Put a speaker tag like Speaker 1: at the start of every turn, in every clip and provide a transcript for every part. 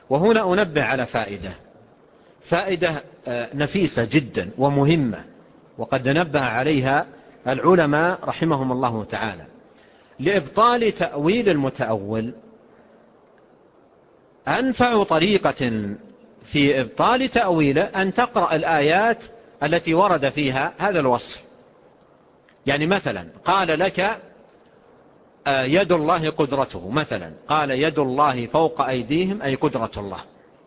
Speaker 1: وهنا أنبه على فائدة نفيسة جدا ومهمة، وقد نبه عليها العلماء رحمهم الله تعالى. لإبطال تأويل المتأول أنفع طريقة في إبطال تأويله أن تقرأ الآيات التي ورد فيها هذا الوصف. يعني مثلا قال لك يد الله قدرته، مثلا قال يد الله فوق أيديهم أي قدرة الله.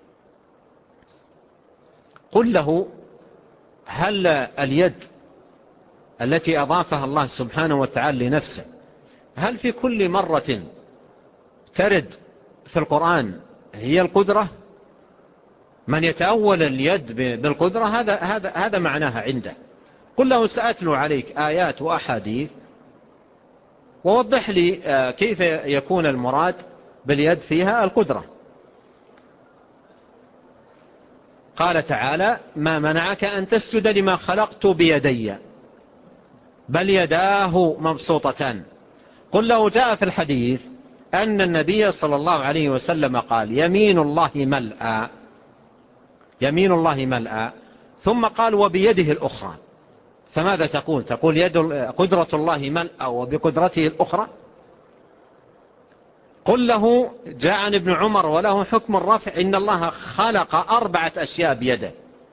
Speaker 1: قل له هل اليد التي أضافها الله سبحانه وتعالى لنفسه هل في كل مرة ترد في القرآن هي القدرة؟ من يتأول اليد بالقدرة هذا معناها عنده. قل له سأتلو عليك آيات وأحاديث ووضح لي كيف يكون المراد باليد فيها القدرة. قال تعالى ما منعك أن تسجد لما خلقت بيدي بل يداه مبسوطتان. قل له جاء في الحديث أن النبي صلى الله عليه وسلم قال يمين الله ملأى ثم قال وبيده الأخرى. فماذا تقول؟ تقول قدرة الله ملأى وبقدرته الأخرى؟ قل له جاء عن ابن عمر وله حكم الرفع إن الله خلق 4 أشياء بيده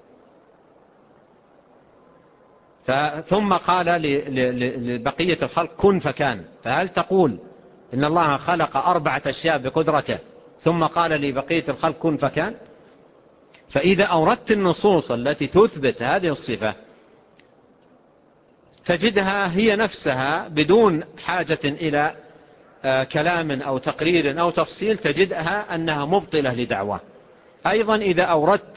Speaker 1: ثم قال لبقية الخلق كن فكان. فهل تقول إن الله خلق 4 أشياء بقدرته ثم قال لبقية الخلق كن فكان؟ فإذا أوردت النصوص التي تثبت هذه الصفة تجدها هي نفسها بدون حاجة إلى كلام أو تقرير أو تفصيل، تجدها أنها مبطلة لدعوة. أيضا إذا أوردت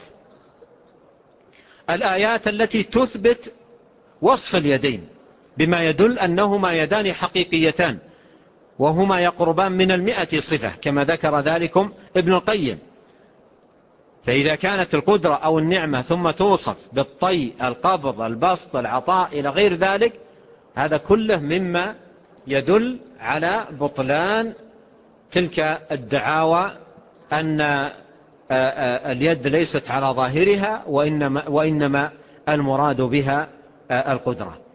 Speaker 1: الآيات التي تثبت وصف اليدين بما يدل أنهما يدان حقيقيتان وهما يقربان من 100 صفة كما ذكر ذلكم ابن القيم. فإذا كانت القدرة أو النعمة ثم توصف بالطي القبض البسط العطاء إلى غير ذلك، هذا كله مما يدل على بطلان تلك الدعاوى أن اليد ليست على ظاهرها وإنما المراد بها القدرة.